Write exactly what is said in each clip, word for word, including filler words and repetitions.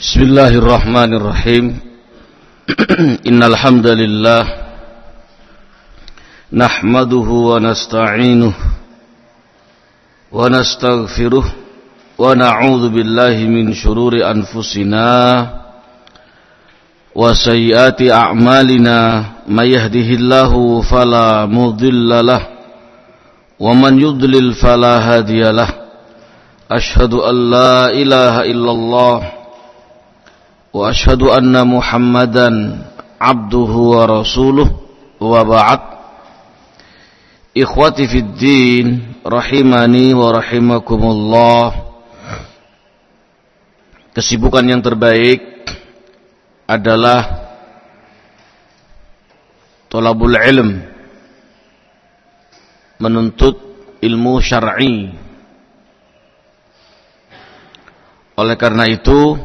Bismillahirrahmanirrahim. Innal hamdalillah nahmaduhu wa nasta'inuhu wa nastaghfiruh wa na'udzu billahi min shururi anfusina wa sayyiati a'malina may yahdihillahu fala mudilla lahu wa man yudlil fala hadiya lahu. Asyhadu an la ilaha illallah wa ashhadu anna Muhammadan abduhu wa rasuluh wa ba'd. Ikhwati fid din rahimani wa rahimakumullah. Kesibukan yang terbaik adalah thalabul ilm, menuntut ilmu syar'i. Oleh karena itu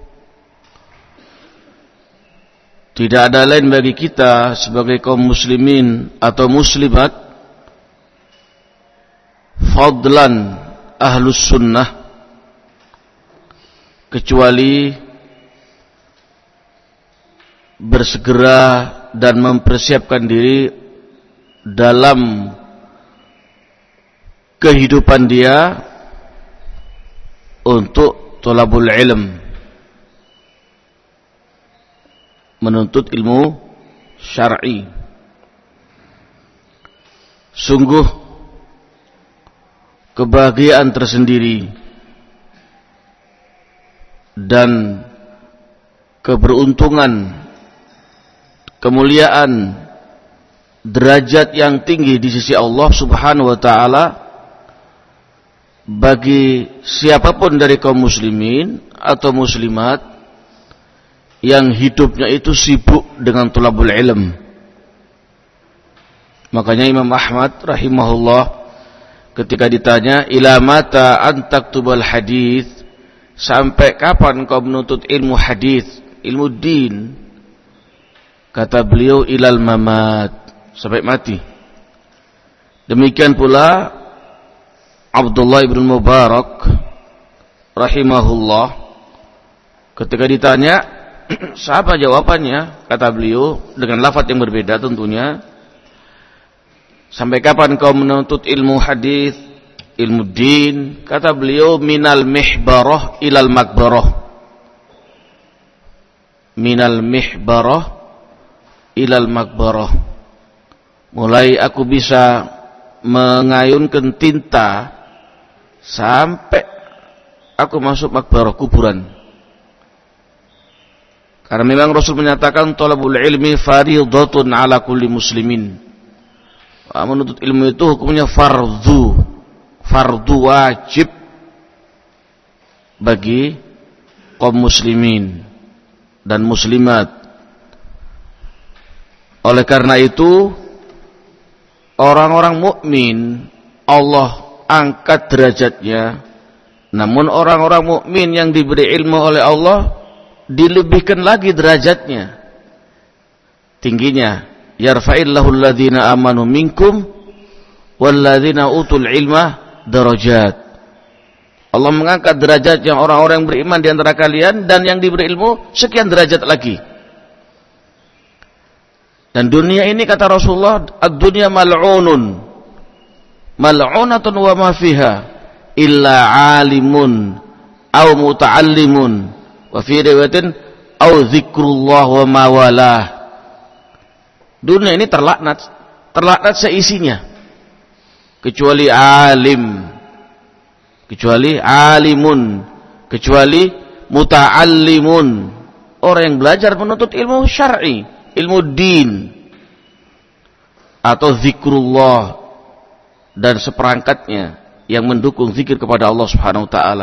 tidak ada lain bagi kita sebagai kaum muslimin atau muslimat, fadlan ahlus sunnah, kecuali bersegera dan mempersiapkan diri dalam kehidupan dia untuk thalabul ilm, menuntut ilmu syar'i. Sungguh kebahagiaan tersendiri dan keberuntungan, kemuliaan, derajat yang tinggi di sisi Allah Subhanahu wa taala bagi siapapun dari kaum muslimin atau muslimat yang hidupnya itu sibuk dengan thalabul ilm. Makanya Imam Ahmad rahimahullah ketika ditanya ila mata antaktubal hadis, sampai kapan kau menuntut ilmu hadis, ilmu din, kata beliau ilal mamat, sampai mati. Demikian pula Abdullah ibn Mubarak rahimahullah ketika ditanya siapa jawabannya, kata beliau dengan lafaz yang berbeda tentunya, sampai kapan kau menuntut ilmu hadis, ilmu din, kata beliau minal mihbarah ilal makbarah, minal mihbarah ilal makbarah, mulai aku bisa mengayunkan tinta sampai aku masuk makbarah, kuburan. Karena memang Rasul menyatakan thalabul ilmi fardhatun ala kulli muslimin. Menuntut ilmu itu hukumnya fardu, fardu wajib bagi kaum muslimin dan muslimat. Oleh karena itu orang-orang mukmin Allah angkat derajatnya, namun orang-orang mukmin yang diberi ilmu oleh Allah dilebihkan lagi derajatnya, tingginya. Yarfa'illahu alladhina amanu minkum walladhina utul ilma darajat. Allah mengangkat derajat yang orang-orang yang beriman di antara kalian dan yang diberi ilmu sekian derajat lagi. Dan dunia ini kata Rasulullah, ad-dunya mal'unun mal'unatun wa ma fiha illa alimun aw muta'allimun wa fi riwayatin au zikrullah wa mawalah. Dunia ini terlaknat, terlaknat seisinya kecuali alim, kecuali alimun, kecuali muta'allimun, orang yang belajar menuntut ilmu syar'i, ilmu din, atau zikrullah dan seperangkatnya yang mendukung zikir kepada Allah Subhanahu wa taala.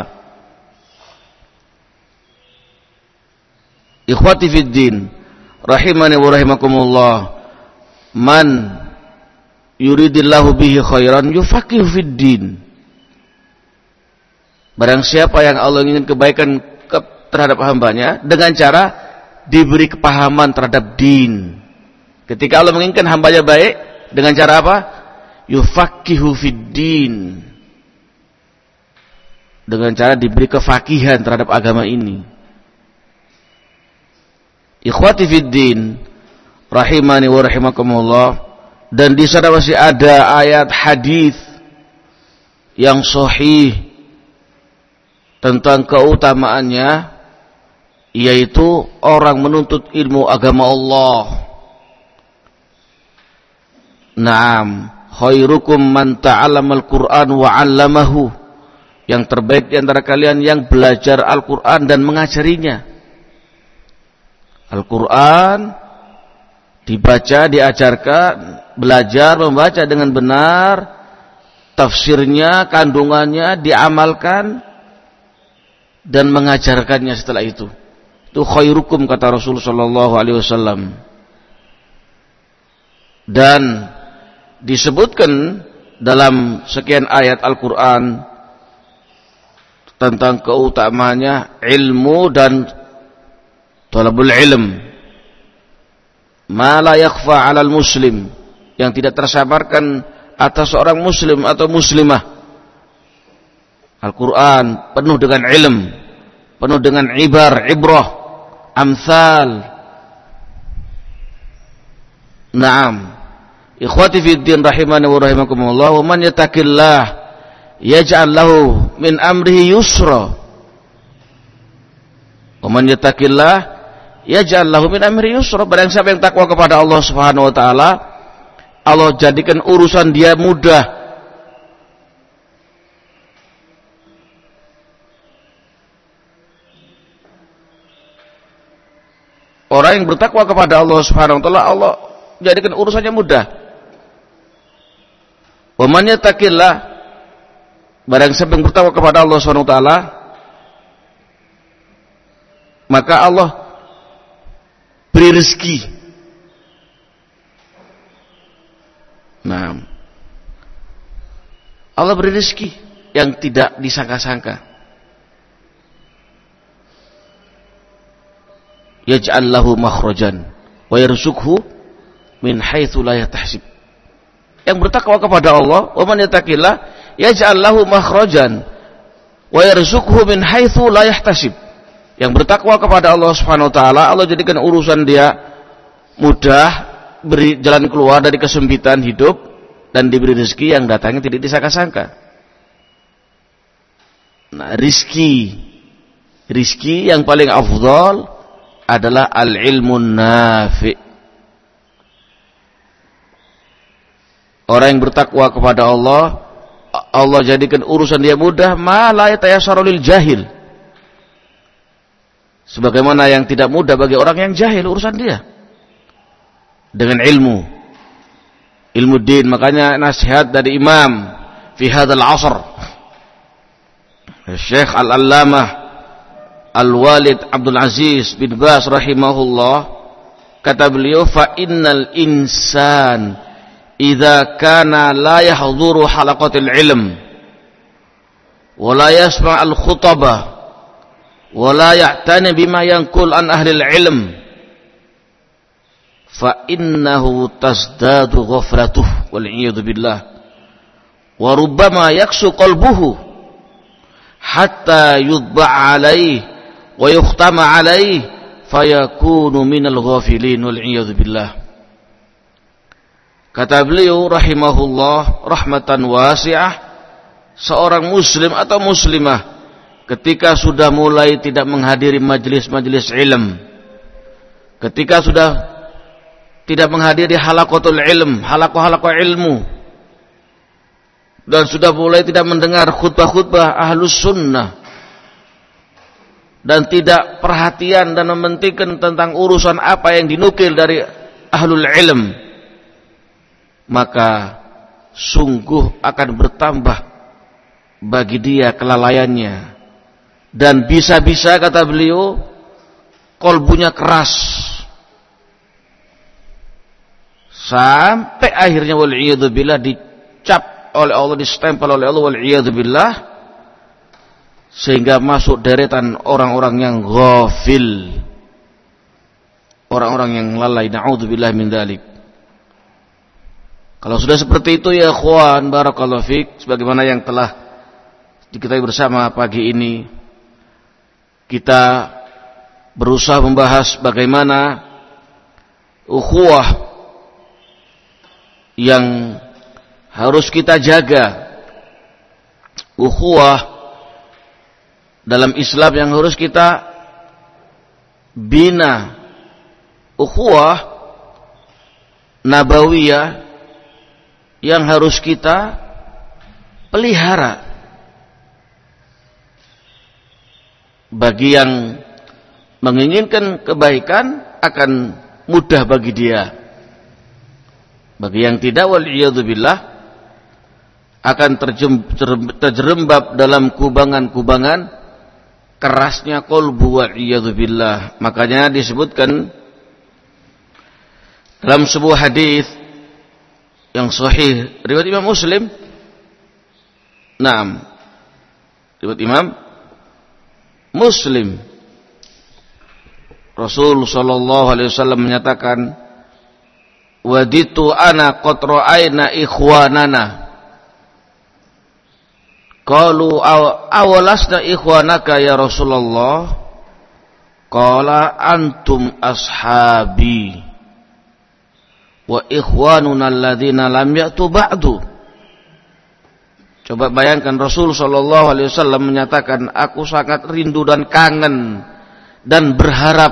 Ikhwati fid din rahimani wa rahimakumullah, man yuridillahu bihi khairan yufaqihu fid din. Barang siapa yang Allah ingin kebaikan ke, terhadap hambanya dengan cara diberi kepahaman terhadap din. Ketika Allah menginginkan hambanya baik dengan cara apa? Yufaqihu fid din, dengan cara diberi kefakihan terhadap agama ini. Ikhwati fiddin rahimani wa rahimakumullah, dan di sana masih ada ayat hadis yang sahih tentang keutamaannya, yaitu orang menuntut ilmu agama Allah. Naam, khairukum man ta'allamal Qur'an wa 'allamahu. Yang terbaik di antara kalian yang belajar Al-Qur'an dan mengajarinya. Al-Qur'an dibaca, diajarkan, belajar membaca dengan benar, tafsirnya, kandungannya diamalkan dan mengajarkannya setelah itu. Itu khairukum, kata Rasulullah sallallahu alaihi wasallam. Dan disebutkan dalam sekian ayat Al-Qur'an tentang keutamaannya ilmu dan talabul ilm. Ma la yakhfa 'alal muslim, yang tidak tersamarkan atas seorang muslim atau muslimah. Al-Qur'an penuh dengan ilm, penuh dengan ibar, ibrah, amsal. Naam. Ikhwati fiddin rahimani wa rahimakumullah, wa man yattaqillah yaj'al lahu min amrihi yusra. Wa man yattaqillah yaj'al lahu min amrihi yusra. Barang siapa yang takwa kepada Allah Subhanahu wa taala, Allah jadikan urusan dia mudah. Orang yang bertakwa kepada Allah Subhanahu wa taala, Allah jadikan urusannya mudah. Wa man yattaqillah, barang siapa yang bertakwa kepada Allah Subhanahu wa taala, maka Allah beri rezeki. Nah, Allah beri rezeki yang tidak disangka-sangka. Yaj'al lahu makhrajan wa yarzuqhu min haitsu la yahtasib. Yang bertakwa kepada Allah, wa man yattaqillah yaj'al lahu makhrajan wa yarzuqhu min haitsu la yahtasib. Yang bertakwa kepada Allah Subhanahu wa taala, Allah jadikan urusan dia mudah, beri jalan keluar dari kesempitan hidup, dan diberi rezeki yang datangnya tidak disangka-sangka. Nah, rizki rizki yang paling afdal adalah al-ilmun nafi'. Orang yang bertakwa kepada Allah, Allah jadikan urusan dia mudah, ma la yatayassaru lil jahil. Sebagaimana yang tidak mudah bagi orang yang jahil urusan dia. Dengan ilmu. Ilmu din, makanya nasihat dari imam fi hadzal 'asr. Syekh Al-Allamah Al-Walid Abdul Aziz bin Baz rahimahullah, kata beliau, fa innal insan idza kana la yahduru halaqatil ilm wa la yasma' al khutbah wa la ya'tani bima yanqul an ahli al ilm fa innahu tazdadu ghaflatuhu wal iyad billah wa rubbama yaksu qalbuhu hatta yudba' alayhi wa yukhtama alayhi fayakunu minal ghafilin wal iyad billah. Kata beliau rahimahullah rahmatan wasi'ah, seorang muslim atau muslimah ketika sudah mulai tidak menghadiri majelis-majelis ilm, ketika sudah tidak menghadiri halaqatul ilm, halaqah-halaqah ilmu, dan sudah mulai tidak mendengar khutbah-khutbah ahlus sunnah, dan tidak perhatian dan mementingkan tentang urusan apa yang dinukil dari ahlul ilm, maka sungguh akan bertambah bagi dia kelalaiannya, dan bisa-bisa, kata beliau, kolbunya keras sampai akhirnya wal'iyadzubillah dicap oleh Allah, distempel oleh Allah wal'iyadzubillah, sehingga masuk deretan orang-orang yang ghafil, orang-orang yang lalai. Na'udzubillah min dzalik. Kalau sudah seperti itu ya ikhwan, barakallahu fiik, sebagaimana yang telah diketahui bersama pagi ini, kita berusaha membahas bagaimana ukhuwah yang harus kita jaga, ukhuwah dalam Islam yang harus kita bina, ukhuwah nabawiyah yang harus kita pelihara. Bagi yang menginginkan kebaikan akan mudah bagi dia. Bagi yang tidak, wal'iyadzubillah, akan terjerembab dalam kubangan-kubangan kerasnya qalbu, wal'iyadzubillah. Makanya disebutkan dalam sebuah hadis yang sahih riwayat Imam Muslim. Naam. Riwayat Imam Muslim. Rasul sallallahu alaihi wasallam menyatakan, "Waditu ana qad ra'ayna ikhwanana." Qalu awalasna ikhwanaka ya Rasulullah? Qala antum ashabi wa ikhwanuna alladhina lam ya'tu ba'du. Coba bayangkan, Rasul sallallahu alaihi wasallam menyatakan, aku sangat rindu dan kangen dan berharap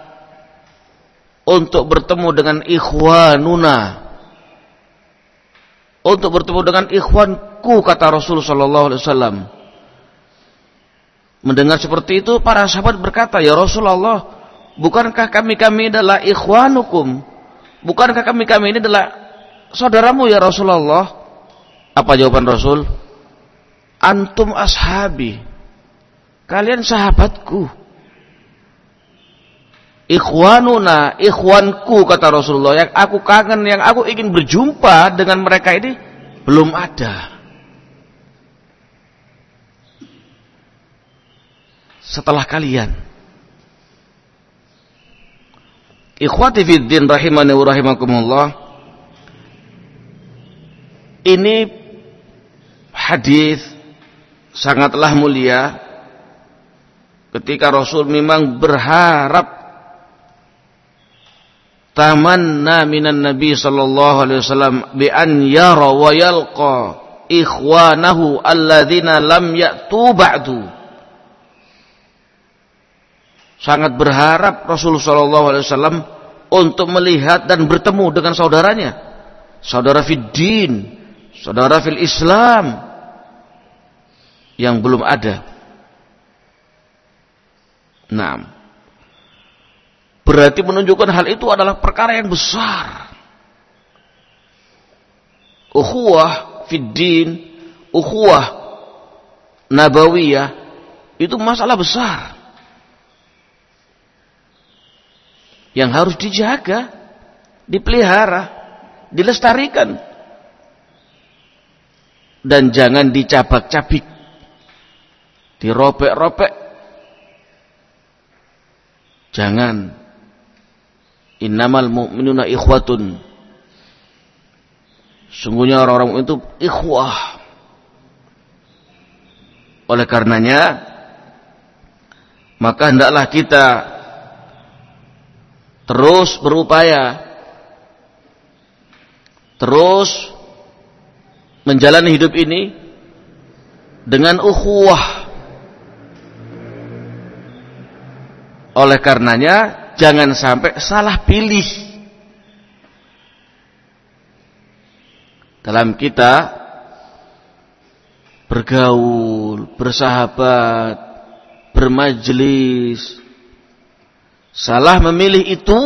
untuk bertemu dengan ikhwanuna, untuk bertemu dengan ikhwanku, kata Rasul sallallahu alaihi wasallam. Mendengar seperti itu, para sahabat berkata, ya Rasulullah, bukankah kami-kami adalah ikhwanukum? Bukankah kami-kami ini adalah saudaramu ya Rasulullah? Apa jawaban Rasul? Antum ashabi, kalian sahabatku. Ikhwanuna, ikhwanku, kata Rasulullah, yang aku kangen, yang aku ingin berjumpa dengan mereka ini belum ada. Setelah kalian. Ikhwati fiddin rahimani wa rahimakumullah. Ini hadis sangatlah mulia ketika Rasul memang berharap, tamanna minan Nabi sallallahu alaihi wasallam bi an yara wa yalqa ikhwanahu alladzina lam ya'tu ba'du. Sangat berharap Rasul sallallahu alaihi wasallam untuk melihat dan bertemu dengan saudaranya, saudara fid din, saudara fil Islam yang belum ada. Nah, berarti menunjukkan hal itu adalah perkara yang besar. Ukhuwah fid din, ukhuwah nabawiyah, itu masalah besar yang harus dijaga, dipelihara, dilestarikan, dan jangan dicabak-cabik, diropek-ropek. Jangan. Innamal mu'minuna ikhwatun. Sungguhnya orang-orang itu ikhwah. Oleh karenanya, maka hendaklah kita terus berupaya, terus menjalani hidup ini dengan ukhuwah. Oleh karenanya, jangan sampai salah pilih dalam kita bergaul, bersahabat, bermajlis. Salah memilih itu,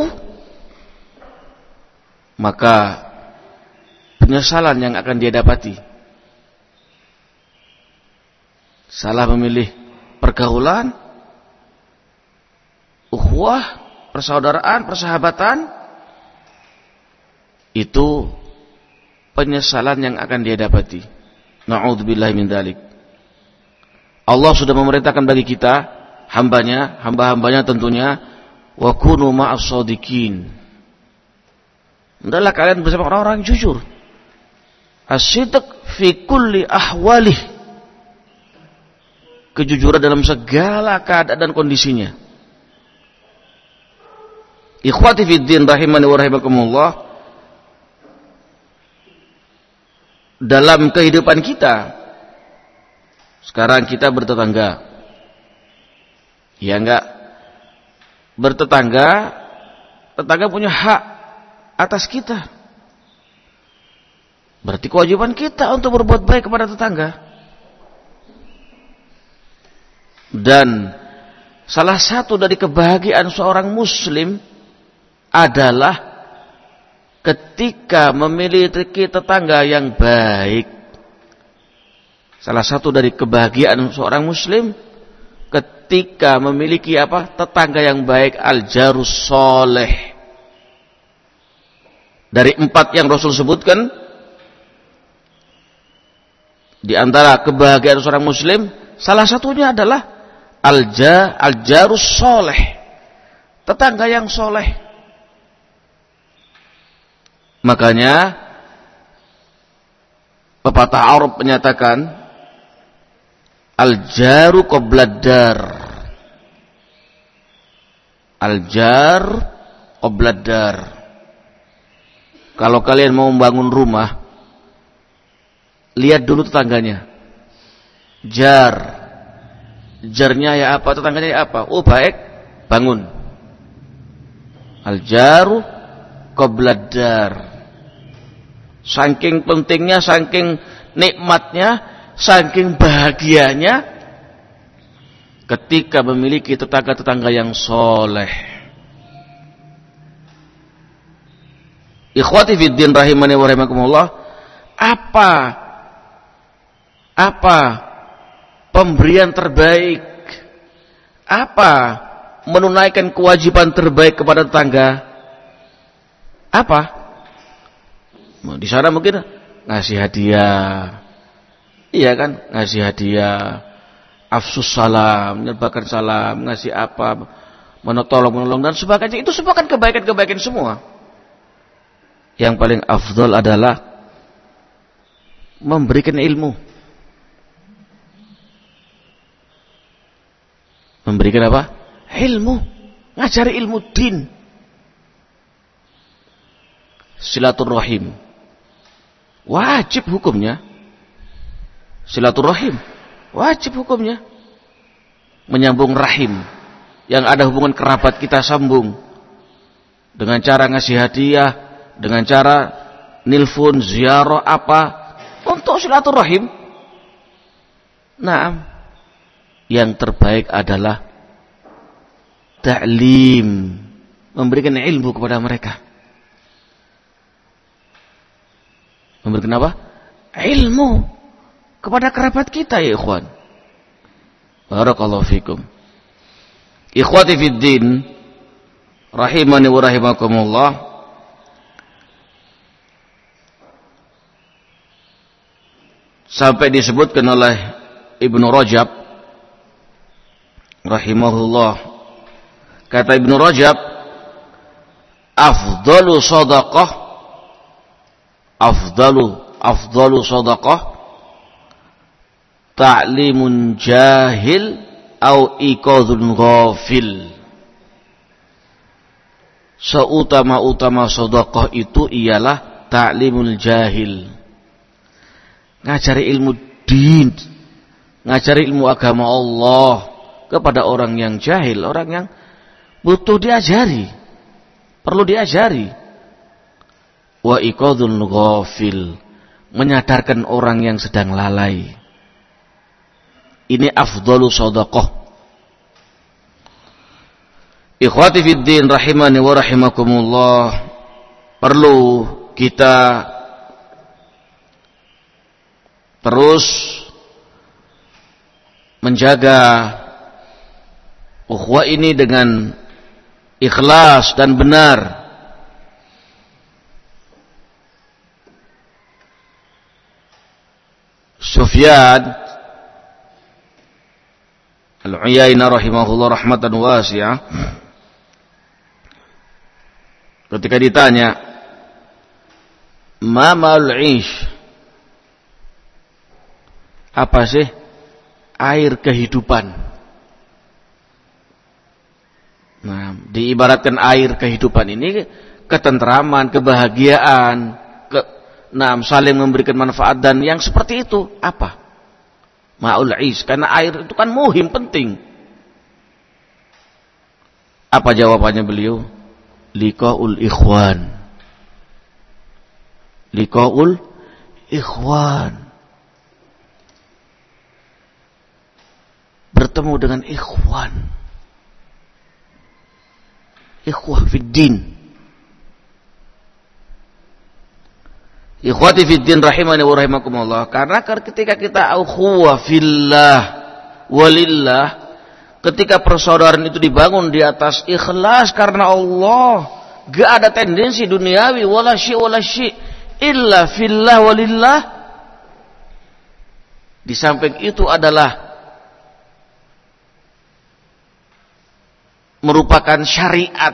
maka penyesalan yang akan dia dapati. Salah memilih pergaulan, ukhuwah, persaudaraan, persahabatan, itu penyesalan yang akan dia dapati. Na'udzubillahi min dzalik. Allah sudah memerintahkan bagi kita, hambanya, hamba-hambanya tentunya, wa kunu ma'as shadiqin. Hendaklah kalian bersama orang-orang yang jujur. As-sidq fi kulli ahwalih. Kejujuran dalam segala keadaan dan kondisinya. Ikhwati fiddin rahimani wa rahimakumullah, dalam kehidupan kita sekarang kita bertetangga, ya enggak? Bertetangga, tetangga punya hak atas kita. Berarti kewajiban kita untuk berbuat baik kepada tetangga. Dan salah satu dari kebahagiaan seorang muslim adalah ketika memiliki tetangga yang baik. Salah satu dari kebahagiaan seorang muslim ketika memiliki apa? Tetangga yang baik, al-jarus soleh. Dari empat yang Rasul sebutkan, di antara kebahagiaan seorang muslim, salah satunya adalah Alja, al-jarus soleh, tetangga yang soleh. Makanya pepatah Arab menyatakan al-jaru qobladar, al-jar qobladar. Kalau kalian mau membangun rumah, lihat dulu tetangganya. Jar, jarnya ya apa, tetangganya ya apa. Oh baik, bangun. Al-jaru qobladar. Saking pentingnya, saking nikmatnya, saking bahagianya ketika memiliki tetangga-tetangga yang soleh. Ikhwati fiddin rahimani wa rahimakumullah, apa apa pemberian terbaik, apa menunaikan kewajiban terbaik kepada tetangga? Apa? Di sana mungkin ngasih hadiah, iya kan, ngasih hadiah, afsus salam, menyebarkan salam, ngasih apa, menolong menolong dan sebagainya. Itu semua kan kebaikan-kebaikan semua. Yang paling afdal adalah memberikan ilmu. Memberikan apa? Ilmu. Ngajari ilmu din. Silaturrahim. Wajib hukumnya. Silaturrahim. Wajib hukumnya. Menyambung rahim. Yang ada hubungan kerabat kita sambung. Dengan cara ngasih hadiah. Dengan cara nilfun, ziarah, apa. Untuk silaturrahim. Naam. Yang terbaik adalah ta'lim, memberikan ilmu kepada mereka. Memberikan apa? Ilmu kepada kerabat kita ya ikhwan. Barakallahu fikum. Ikhwati fiddin rahimani wa rahimakumullah. Sampai disebutkan oleh Ibnu Rajab rahimahullah, kata Ibnu Rajab, afdalu sadaqah, afdalu afdalu sadaqah ta'limun jahil au iqadzun ghafil. Seutama-utama sedekah itu ialah ta'limul jahil, ngajari ilmu din, ngajari ilmu agama Allah kepada orang yang jahil, orang yang butuh diajari, perlu diajari. Wa iqadzul ghafil, menyadarkan orang yang sedang lalai. Ini afdalu shadaqah. Ikhwati fiddin rahimani wa rahimakumullah, perlu kita terus menjaga ukhuwah ini dengan ikhlas dan benar. Sufyan Al-Uyainah rahimahullah rahmatan wasi'ah, ketika ditanya ma ma'ul 'ish, apa sih air kehidupan? Nah, diibaratkan air kehidupan ini ketentraman, kebahagiaan, ke, nah, saling memberikan manfaat dan yang seperti itu apa? Ma'ul is, karena air itu kan muhim, penting. Apa jawabannya beliau? Liqaul ikhwan. Liqaul ikhwan. Bertemu dengan ikhwan. Ikhwah fiddin. Ikhwati fiddin rahimani wa rahimakumullah. Karena ketika kita ukhuwah fillah walillah, ketika persaudaraan itu dibangun di atas ikhlas karena Allah, gak ada tendensi duniawi wala syi' wala syi' illa fillah walillah. Di samping itu adalah merupakan syariat,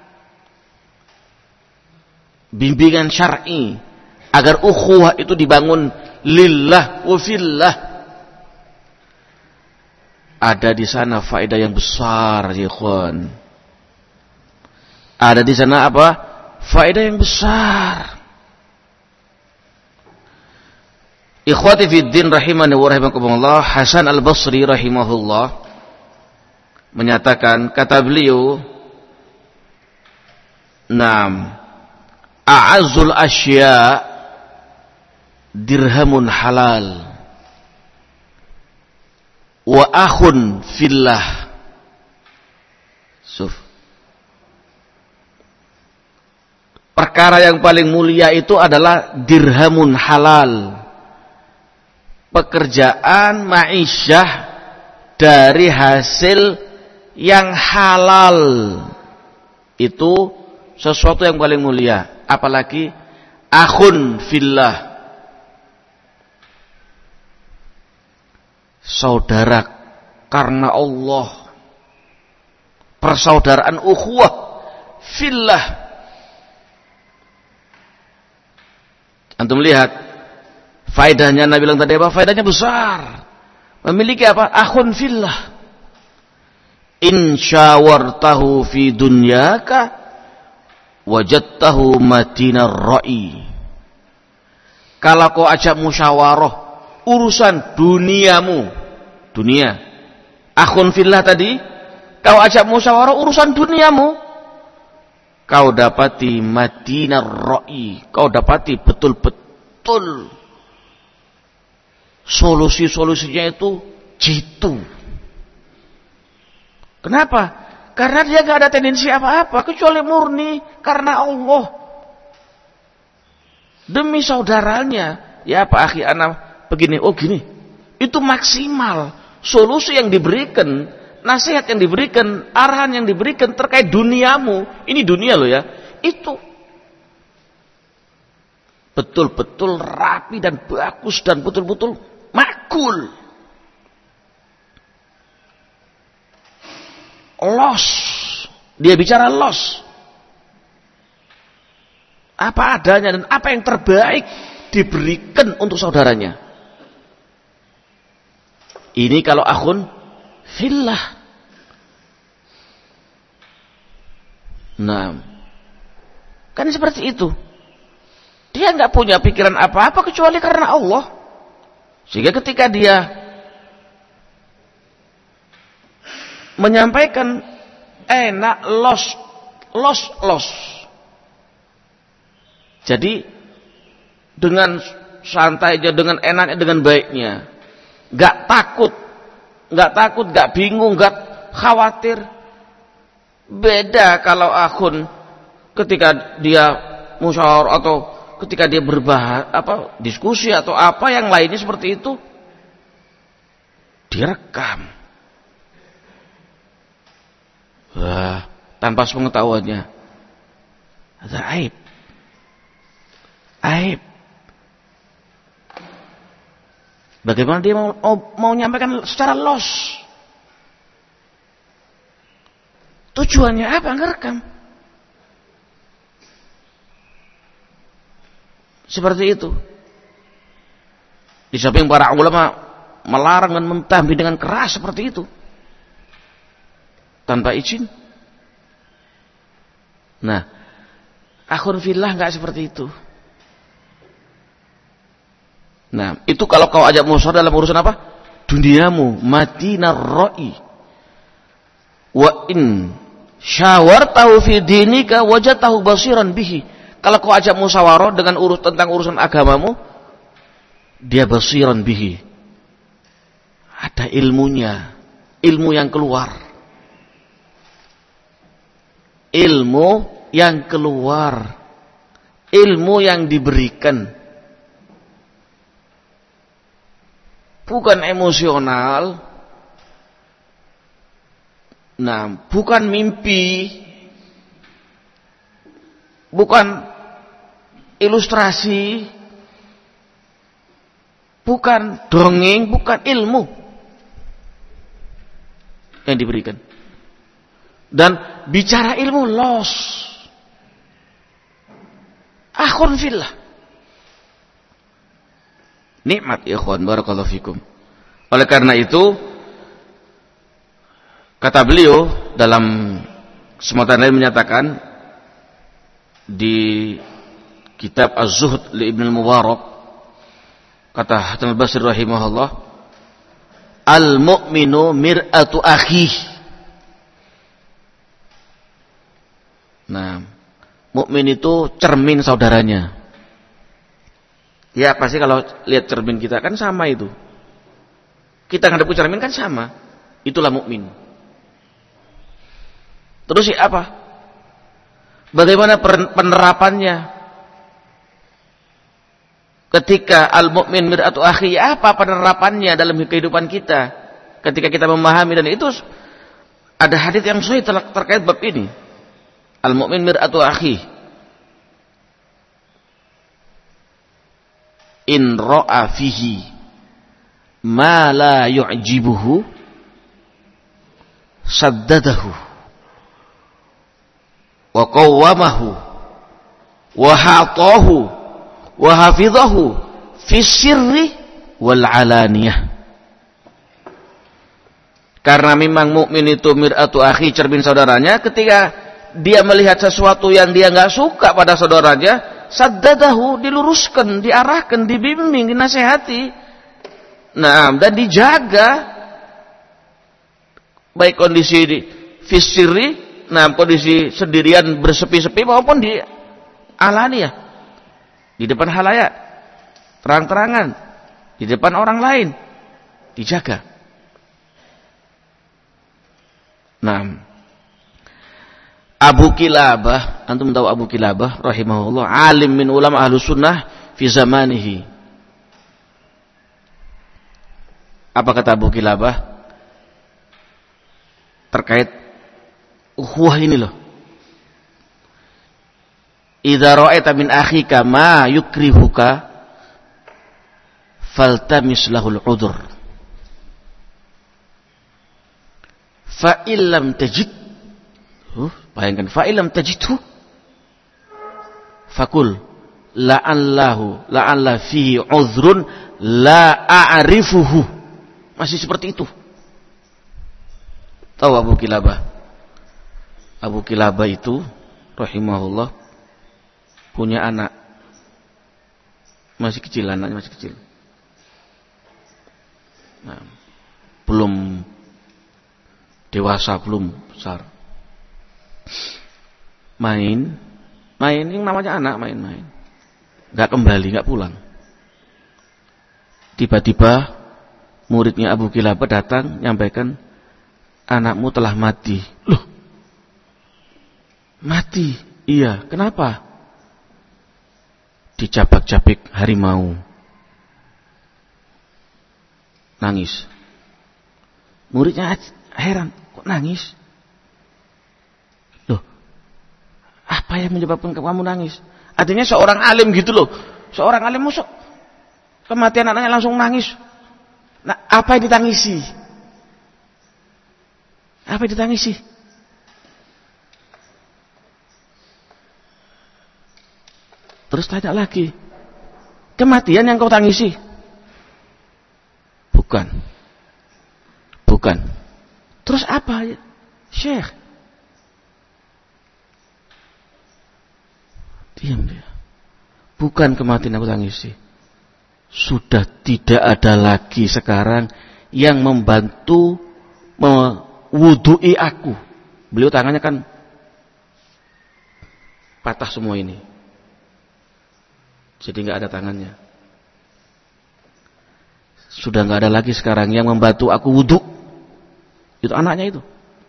bimbingan syar'i agar ukhuwah itu dibangun lillah wa fillah. Ada di sana faedah yang besar, ya ikhwan. Ada di sana apa? Faedah yang besar. Ikhwati fid din rahimani wa rahimakumullah, Hasan Al-Basri rahimahullah menyatakan, kata beliau, "Naam, a'azzul asya dirhamun halal wa akhun fillah." Suf. Perkara yang paling mulia itu adalah dirhamun halal. Pekerjaan ma'isyah dari hasil yang halal itu sesuatu yang paling mulia, apalagi akhun fillah, saudara karena Allah, persaudaraan ukhuwah fillah. Antum lihat faedahnya, Nabi bilang tadi apa? Faedahnya besar. Memiliki apa? Akhun fillah. In syawartahu fi dunyaka wajadtahu matinar ra'i. Kalau kau ajak musyawarah urusan duniamu, dunia, akhun fillah tadi, kau ajak musyawarah urusan duniamu, kau dapati matinar ra'i, kau dapati betul-betul solusi-solusinya itu jitu. Kenapa? Karena dia gak ada tendensi apa-apa kecuali murni karena Allah. Demi saudaranya. Ya Pak akhi ana begini, oh gini. Itu maksimal. Solusi yang diberikan, nasihat yang diberikan, arahan yang diberikan terkait duniamu. Ini dunia loh ya. Itu betul-betul rapi dan bagus dan betul-betul makul. Los, dia bicara los, apa adanya dan apa yang terbaik diberikan untuk saudaranya. Ini kalau akhun fillah. Nah, kan seperti itu. Dia nggak punya pikiran apa-apa kecuali karena Allah. Sehingga ketika dia menyampaikan enak, los, los, los. Jadi dengan santainya, dengan enaknya, dengan baiknya, nggak takut, nggak takut, nggak bingung, nggak khawatir. Beda kalau akhun ketika dia musyawarah atau ketika dia berbahas apa diskusi atau apa yang lainnya seperti itu, direkam. Wah, tanpa sepengetahuannya. Ada aib. Aib. Bagaimana dia mau, mau, mau menyampaikan secara los? Tujuannya apa ngerekam? Seperti itu. Di samping para ulama melarang dan mentahbih dengan keras seperti itu. Tanpa izin. Nah, akhun fillah enggak seperti itu. Nah, itu kalau kau ajak musyawarah dalam urusan apa? Duniamu, mati narra'i. Wa in syawartahu fi dinika wajatahu basiran bihi. Kalau kau ajak musyawarah dengan urus tentang urusan agamamu, dia basiran bihi. Ada ilmunya, ilmu yang keluar. Ilmu yang keluar. Ilmu yang diberikan. Bukan emosional. Nah, bukan mimpi. Bukan ilustrasi. Bukan dongeng, bukan ilmu yang diberikan. Dan bicara ilmu los. Akhun fillah. Nikmat ya ikhwan, barakallahu fikum. Oleh karena itu, kata beliau dalam kesempatan lain menyatakan di kitab Az-Zuhd li Ibn al-Mubarak, kata Hasan al-Basri rahimahullah, al-mu'minu mir'atu akhihi. Nah, mukmin itu cermin saudaranya. Ya pasti kalau lihat cermin kita kan sama itu. Kita ngadep ke cermin kan sama. Itulah mukmin. Terus ya apa? Bagaimana penerapannya? Ketika al-mu'min mir'atu akhi, apa penerapannya dalam kehidupan kita? Ketika kita memahami, dan itu ada hadis yang sahih terkait bab ini. Al-mu'min mir'atu akhi. In ra'a fihi ma la yu'jibuhu saddadahu wa qawwamahu wa hatahu wa hafidhahu fi sirri wal alaniyah. Karena memang mukmin itu mir'atu akhi, cermin saudaranya. Ketika dia melihat sesuatu yang dia enggak suka pada saudaranya, saddadahu, diluruskan, diarahkan, dibimbing, dinasihati. Nah, dan dijaga baik kondisi di fisiri, nah kondisi sendirian bersepi-sepi maupun di alaniyah, di depan halayak, terang-terangan, di depan orang lain, dijaga. Nah, Abu Kilabah, antum tahu Abu Kilabah rahimahullah, alim min ulama ahlus sunnah fi zamanihi. Apa kata Abu Kilabah terkait ukhuwah ini loh? Idza ra'aita min akhika ma yukrihuka faltamis lahul udhr. Fa illam tajid, huh, bayangkan, fa illam tajidhu fakul la'allahu la'alla fihi udhrun la a'rifuhu. Masih seperti itu. Tahu Abu Kilabah? Abu Kilabah itu rahimahullah punya anak masih kecil, anaknya masih kecil. Nah, belum dewasa, belum besar. Main, main, ini namanya anak, main-main. Enggak kembali, enggak pulang. Tiba-tiba muridnya Abu Kilabah datang nyampaikan, anakmu telah mati. Loh, mati? Iya, kenapa? Dicabak-cabik harimau. Nangis. Muridnya heran, kok nangis? Loh, apa yang menyebabkan kamu nangis? Artinya seorang alim gitu loh. Seorang alim musuh kematian anaknya langsung nangis. Nah, apa yang ditangisi? Apa yang ditangisi? Terus tanya lagi, kematian yang kau tangisi? Bukan. Bukan. Terus apa? Syekh, Diam dia. Bukan kematian aku tangisi. Sudah tidak ada lagi sekarang yang membantu mewudu'i aku. Beliau tangannya kan patah semua ini. Jadi nggak ada tangannya. Sudah nggak ada lagi sekarang yang membantu aku wudu. Itu anaknya itu.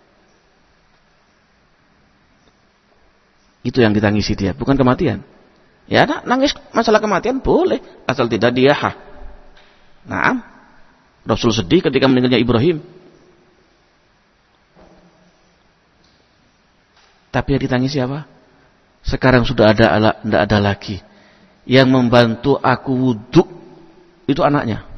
Itu yang ditangisi dia, bukan kematian. Ya, nangis masalah kematian boleh, asal tidak diyahah. Naam. Rasul sedih ketika meninggalnya Ibrahim. Tapi yang ditangisi apa? Sekarang sudah ada, tidak ada lagi yang membantu aku wudu. Itu anaknya.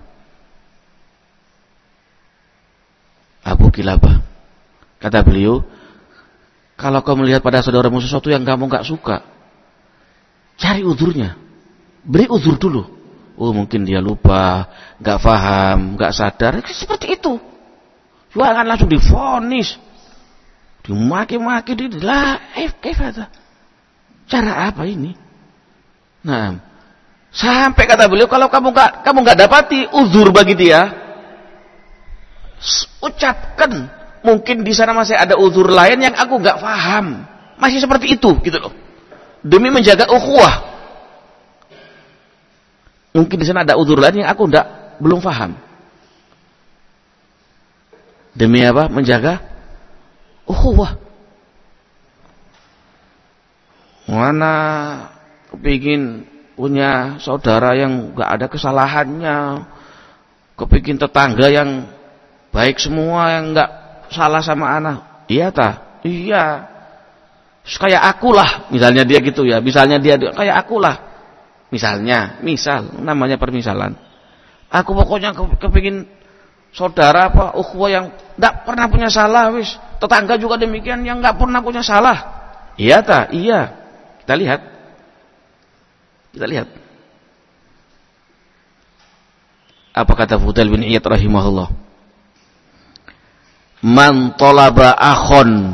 Abu Kilabah. Kata beliau, kalau kau melihat pada saudaramu sesuatu yang kamu nggak suka, cari uzurnya. Beri uzur dulu. Oh, mungkin dia lupa, nggak paham, nggak sadar. Seperti itu. Jangan langsung divonis, dimaki-maki, lah, eh, kata. Cara apa ini? Nah, sampai kata beliau, kalau kamu nggak kamu nggak dapati uzur bagi dia, ucapkan. Mungkin di sana masih ada uzur lain yang aku nggak paham. Masih seperti itu, gitu loh. Demi menjaga ukhuwah. Mungkin di sana ada uzur lain yang aku nggak belum paham. Demi apa? Menjaga ukhuwah. Mana kepingin punya saudara yang nggak ada kesalahannya, kepingin tetangga yang baik semua, yang nggak salah sama anak. Iya ta? Iya. Kayak akulah, misalnya dia gitu ya. Misalnya dia kayak akulah. Misalnya, misal, namanya permisalan. Aku pokoknya kepingin saudara apa ukhuwah yang enggak pernah punya salah wis. Tetangga juga demikian yang enggak pernah punya salah. Iya ta? Iya. Kita lihat. Kita lihat. Apa kata Fudail bin Iyad rahimahullah? Man talaba akhon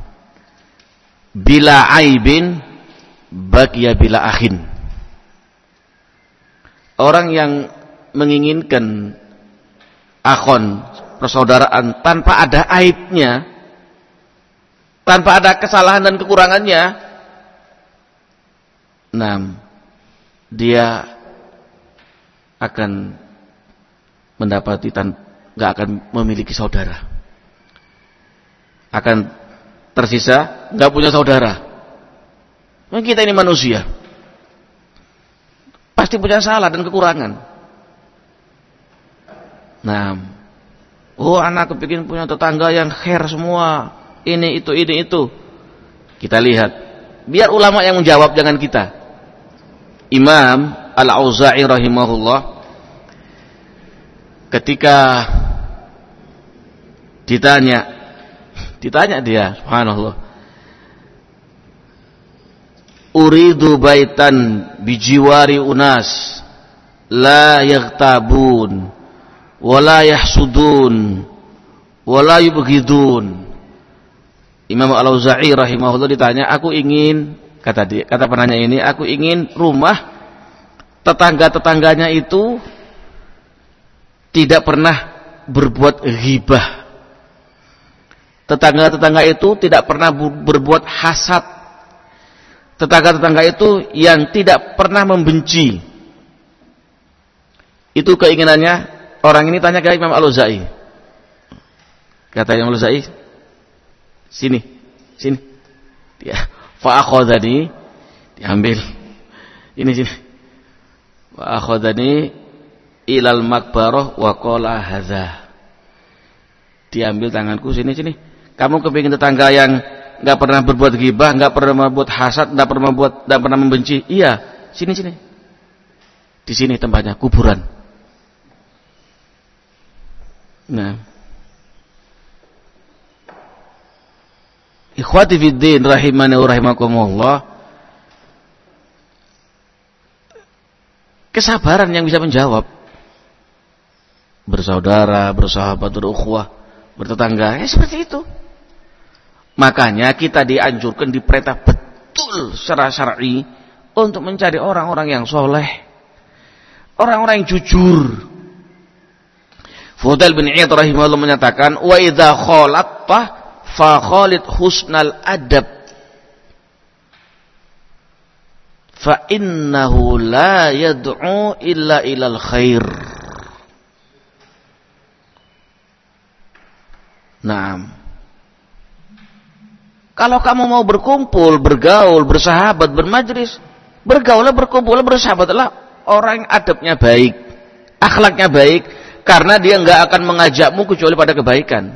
bila aibin baqiya bila akhin. Orang yang menginginkan akhon, persaudaraan tanpa ada aibnya, tanpa ada kesalahan dan kekurangannya, nah, dia akan mendapati tan, gak akan memiliki saudara. Akan tersisa nggak punya saudara. Kita ini manusia, pasti punya salah dan kekurangan. Nah, oh anak kepingin punya tetangga yang khair semua, ini itu ini itu. Kita lihat, biar ulama yang menjawab, jangan kita. Imam Al-Auza'i rahimahullah ketika ditanya Ditanya dia, subhanallah. Uridu baitan bijiwari unas la yaghtabun wa la yahsudun wa la yubghidun. Imam Al-Auza'i rahimahullah ditanya, aku ingin, kata dia, kata penanya ini, aku ingin rumah tetangga-tetangganya itu tidak pernah berbuat ghibah. Tetangga-tetangga itu tidak pernah berbuat hasad. Tetangga-tetangga itu yang tidak pernah membenci. Itu keinginannya. Orang ini tanya ke Imam Al-Auza'i. Kata Imam Al-Auza'i, sini, sini. Dia fa'akhadhani, diambil. Ini sini. Fa'akhadhani ilal makbarah wa qala hadza. Diambil tanganku, sini, sini. Kamu kepingin tetangga yang nggak pernah berbuat ghibah, nggak pernah membuat hasad, nggak pernah membuat, nggak pernah membenci. Iya, sini sini. Di sini tempatnya kuburan. Nah, ikhwati fiddin rahimani wa rahimakumullah. Kesabaran yang bisa menjawab. Bersaudara, bersahabat, berukhuwah, bertetangga, ya seperti itu. Makanya kita dianjurkan, diperintah betul secara syar'i untuk mencari orang-orang yang soleh, orang-orang yang jujur. Fudail bin Iyad rahimahullah menyatakan, wa idza khalatta fa khalid husnal adab fa innahu la yad'u illa ilal khair. Naam. Kalau kamu mau berkumpul, bergaul, bersahabat, bermajlis, bergaullah, berkumpullah, bersahabatlah orang yang adabnya baik, akhlaknya baik, karena dia enggak akan mengajakmu kecuali pada kebaikan.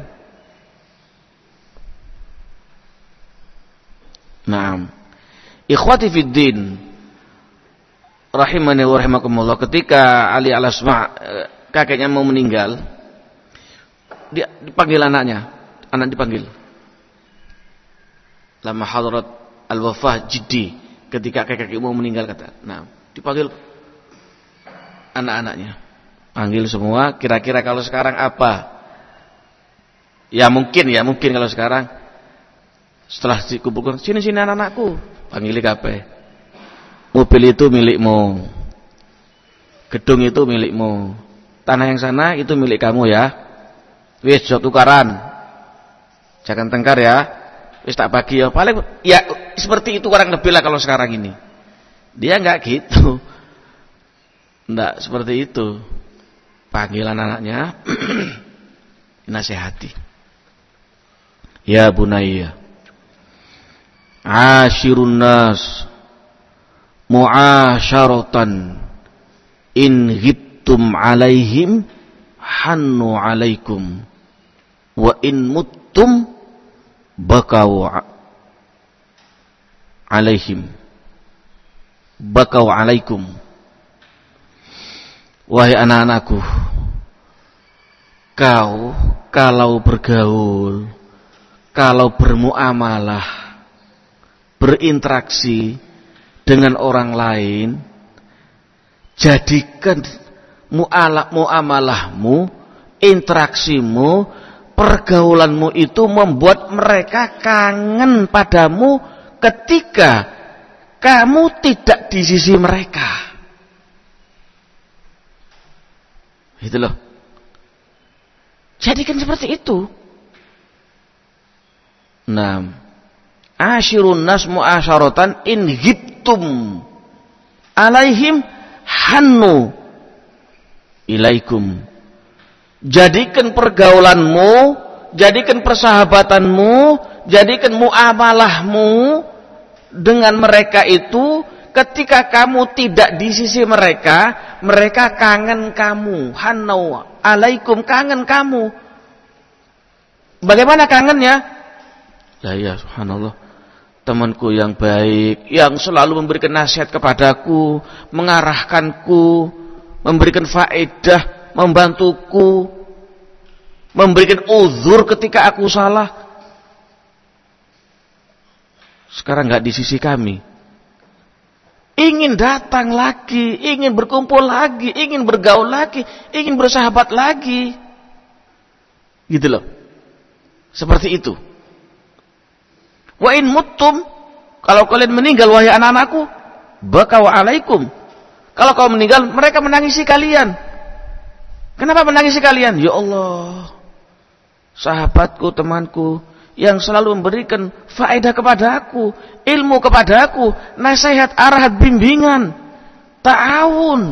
Naam. Ikhwati fid din, rahimani wa rahimakumullah, ketika Ali al-Asma' kakeknya mau meninggal, dia dipanggil anaknya, anak dipanggil. Lama hadarat al-wafah jiddi, ketika kakek mau meninggal kata, nah dipanggil anak-anaknya, panggil semua. Kira-kira kalau sekarang apa? Ya mungkin ya mungkin kalau sekarang setelah dikumpulkan, sini sini anak-anakku, panggil kabeh. Mobil itu milikmu, gedung itu milikmu, tanah yang sana itu milik kamu ya. Wis jok tukaran, jangan tengkar ya. Wis tak bagi ya, paling ya seperti itu kurang lebih lah kalau sekarang ini. Dia enggak gitu, enggak seperti itu. Panggilan anaknya, nasihati. Ya bunayya, ashirun nas mu'asyaratan in ghibtum alaihim hannu alaikum wa in muttum bakau alaihim bakau alaikum. Wahai anak-anakku, kau kalau bergaul, kalau bermuamalah, berinteraksi dengan orang lain, jadikan mu'alak muamalahmu, interaksimu, pergaulanmu itu membuat mereka kangen padamu ketika kamu tidak di sisi mereka. Itu loh. Jadikan seperti itu. Nah, asyirun nas mu'asyaratan in ghibtum alaihim hannu ilaikum. Jadikan pergaulanmu, jadikan persahabatanmu, jadikan muamalahmu dengan mereka itu ketika kamu tidak di sisi mereka, mereka kangen kamu. Hannu alaikum, kangen kamu. Bagaimana kangennya? Ya ya subhanallah, temanku yang baik, yang selalu memberikan nasihat kepadaku, mengarahkanku, memberikan faedah, membantuku, memberikan uzur ketika aku salah, sekarang enggak di sisi kami. Ingin datang lagi, ingin berkumpul lagi, ingin bergaul lagi, ingin bersahabat lagi. Gitu loh. Seperti itu. Wa in muttum, kalau kalian meninggal wahai anak-anakku, bakau alaikum. Kalau kau meninggal, mereka menangisi kalian. Kenapa menangisi kalian? Ya Allah, sahabatku, temanku yang selalu memberikan faedah kepada aku, ilmu kepada aku, nasihat, arahat, bimbingan, ta'awun,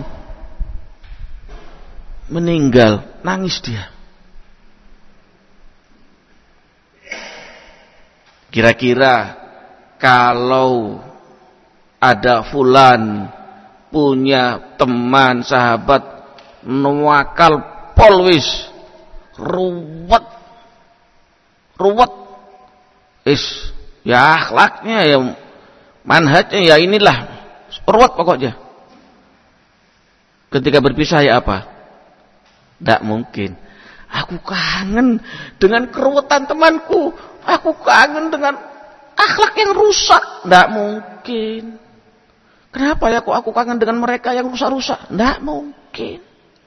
meninggal, nangis dia. Kira-kira kalau ada fulan punya teman, sahabat, nuwakal polwis, ruwet, ruwet, is, ya akhlaknya, ya manhajnya, ya inilah, ruwet pokoknya. Ketika berpisah ya apa? Tidak mungkin. Aku kangen dengan keruwetan temanku. Aku kangen dengan akhlak yang rusak. Tidak mungkin. Kenapa ya kok aku kangen dengan mereka yang rusak-rusak? Tidak mungkin.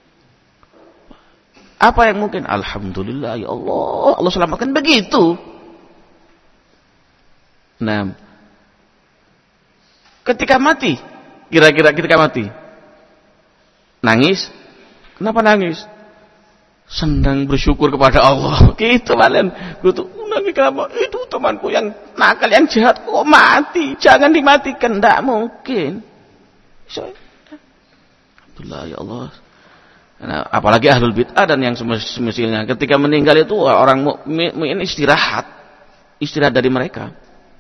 Apa yang mungkin? Alhamdulillah ya Allah, Allah selamatkan, begitu. Nah, ketika mati, kira-kira ketika mati, nangis. Kenapa nangis? Senang bersyukur kepada Allah. Gitu kalian. Gue tuh nangis kenapa? Itu temanku yang nakal, yang jahat kok mati. Jangan dimatikan. Tidak mungkin. So, Alhamdulillah ya Allah. Nah, apalagi ahlul bid'ah dan yang semestinya ketika meninggal itu orang mukmin istirahat. Istirahat dari mereka.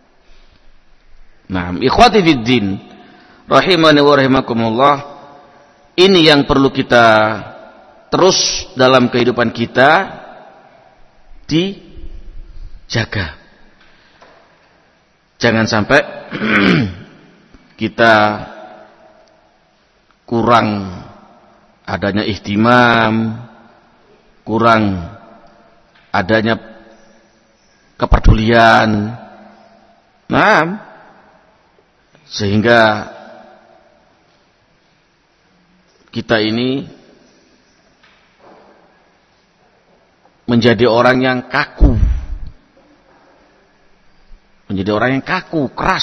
Nah, ikhwati fiddin rahimani wa rahimakumullah, ini yang perlu kita terus dalam kehidupan kita dijaga. Jangan sampai kita kurang adanya ihtimam, kurang adanya kepedulian. Nah, sehingga kita ini menjadi orang yang kaku, menjadi orang yang kaku, keras.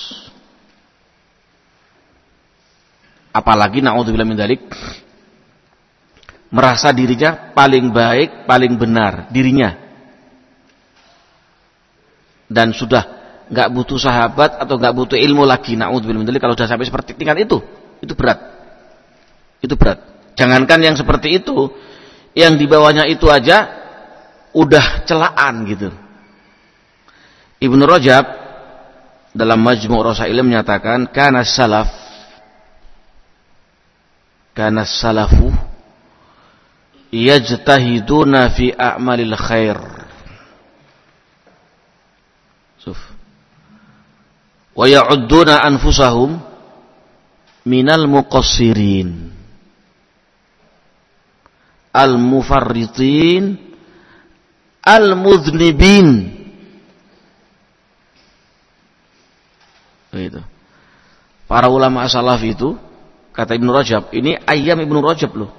Apalagi na'udzubillah min dzalik, merasa dirinya paling baik, paling benar dirinya, dan sudah nggak butuh sahabat atau nggak butuh ilmu lagi. Na'udzubillah min dzalik. Kalau sudah sampai seperti tingkat itu, itu berat. Itu berat. Jangankan yang seperti itu, yang di bawahnya itu aja udah celaan gitu. Ibnu Rajab dalam Majmu' Rasail menyatakan, kana salaf, kana salafu yajtahiduna fi a'malil khair. Suf. Wa ya'udduna anfusahum minal muqassirin al-mufarritin al-mudhnibin. Begitu. Para ulama salaf itu, kata Ibnu Rajab, ini ayam Ibnu Rajab loh,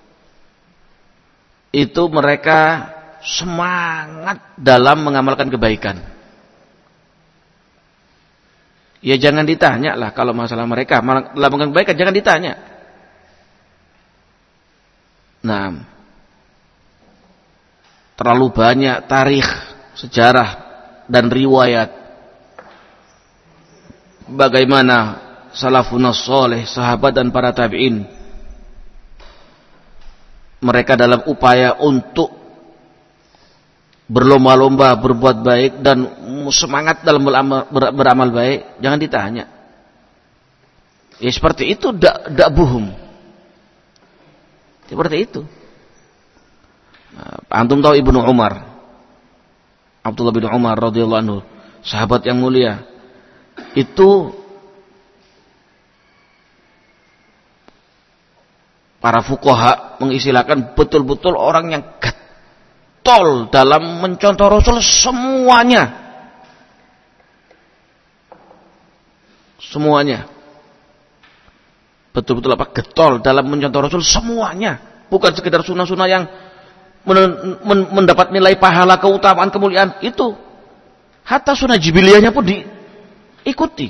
itu mereka semangat dalam mengamalkan kebaikan. Ya jangan ditanya lah kalau masalah mereka melakukan kebaikan, jangan ditanya. Nah, terlalu banyak tarikh, sejarah dan riwayat bagaimana salafun saleh, sahabat dan para tabi'in, mereka dalam upaya untuk berlomba-lomba berbuat baik dan semangat dalam beramal, beramal baik, jangan ditanya. Ya seperti itu, dak dak buhum. Seperti itu. Nah, antum tahu Ibnu Umar, Abdullah bin Umar radhiyallahu anhu, sahabat yang mulia. Itu para fuqaha mengistilahkan betul-betul orang yang getol dalam mencontoh Rasul semuanya. Semuanya. Betul-betul apa? Getol dalam mencontoh Rasul semuanya. Bukan sekedar sunnah-sunnah yang mendapat nilai pahala, keutamaan, kemuliaan. Itu. Hatta sunnah jibiliyahnya pun diikuti.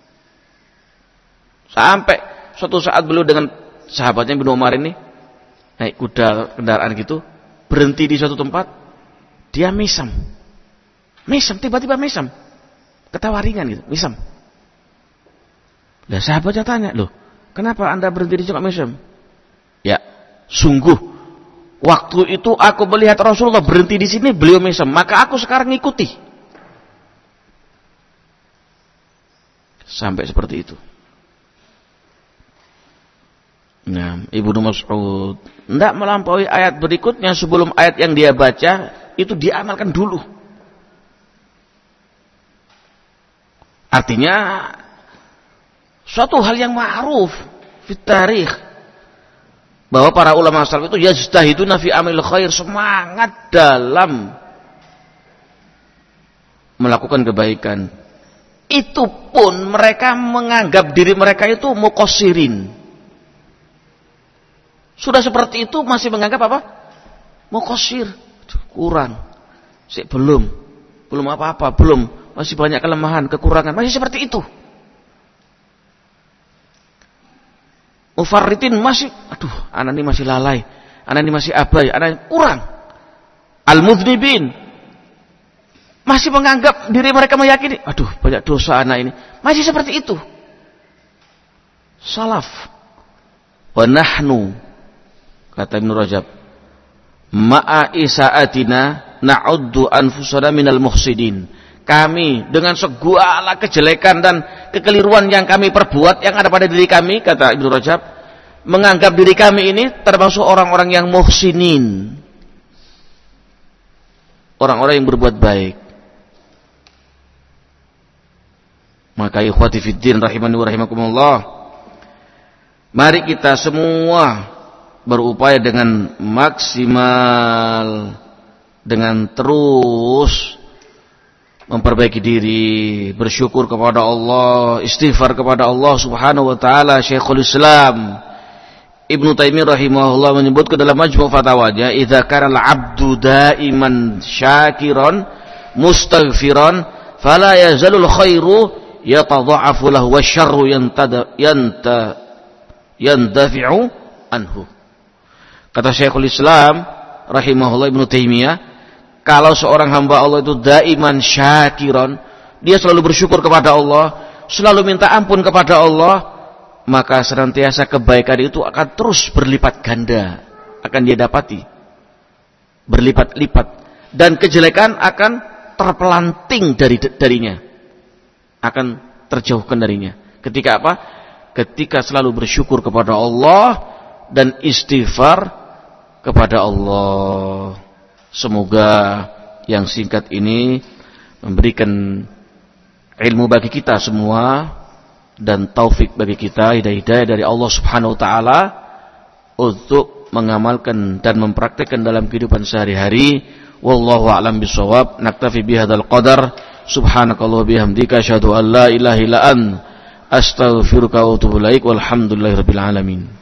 Sampai suatu saat beliau dengan sahabatnya Ibnu Umar ini naik kuda kendaraan gitu, berhenti di suatu tempat, dia mesam. Mesam, tiba-tiba mesam. Ketawa ringan gitu, mesam. Lah sahabatnya tanya, "Loh, kenapa Anda berhenti di sini mesam?" Ya, sungguh waktu itu aku melihat Rasulullah berhenti di sini, beliau mesam, maka aku sekarang ngikuti. Sampai seperti itu. Nah, Ibnu Mas'ud tidak melampaui ayat berikutnya, sebelum ayat yang dia baca itu diamalkan dulu. Artinya suatu hal yang ma'ruf fit tarikh bahwa para ulama salaf itu yajtahiduna fi amil khair, semangat dalam melakukan kebaikan. Itu pun mereka menganggap diri mereka itu muqassirin. Sudah seperti itu masih menganggap apa? Muqassir, kurang. Sik belum. Belum apa-apa, belum. Masih banyak kelemahan, kekurangan. Masih seperti itu. Mufarritin masih, aduh, anak ini masih lalai, anak ini masih abai, anak ini kurang. Al-mudznibin masih menganggap diri mereka meyakini, aduh, banyak dosa anak ini. Masih seperti itu. Salaf. Wa nahnu, kata Ibnu Rajab, ma'a isa'atina na'uddu anfusana minal muhsidin. Kami dengan segala kejelekan dan kekeliruan yang kami perbuat, yang ada pada diri kami, kata Ibnu Rajab, menganggap diri kami ini termasuk orang-orang yang muhsinin, orang-orang yang berbuat baik. Maka ikhwati fiddin rahimani wa rahimakumullah, mari kita semua berupaya dengan maksimal, dengan terus memperbaiki diri, bersyukur kepada Allah, istighfar kepada Allah Subhanahu wa taala. Syekhul Islam Ibnu Taimiyah rahimahullah menyebutkan dalam Majmu' Fatawanya, "Idza kana al-'abdu daiman syakiran mustaghfiran, fala yazalul khairu yatadha'afu lahu wasyarru yantada yanta yandafi'u anhu." Kata Syekhul Islam rahimahullah Ibnu Taimiyah, kalau seorang hamba Allah itu daiman syakiran, dia selalu bersyukur kepada Allah, selalu minta ampun kepada Allah, maka senantiasa kebaikan itu akan terus berlipat ganda, akan dia dapati berlipat-lipat, dan kejelekan akan terpelanting dari darinya, akan terjauhkan darinya. Ketika apa? Ketika selalu bersyukur kepada Allah dan istighfar kepada Allah. Semoga yang singkat ini memberikan ilmu bagi kita semua dan taufik bagi kita, hidayah-hidayah dari Allah Subhanahu wa taala untuk mengamalkan dan mempraktikkan dalam kehidupan sehari-hari. Wallahu a'lam bishawab. Naktafi bihadzal qadar. Subhanakallah bihamdika asyhadu an la ilaha illa anta astaghfiruka wa atubu ilaik. Walhamdulillahirabbil alamin.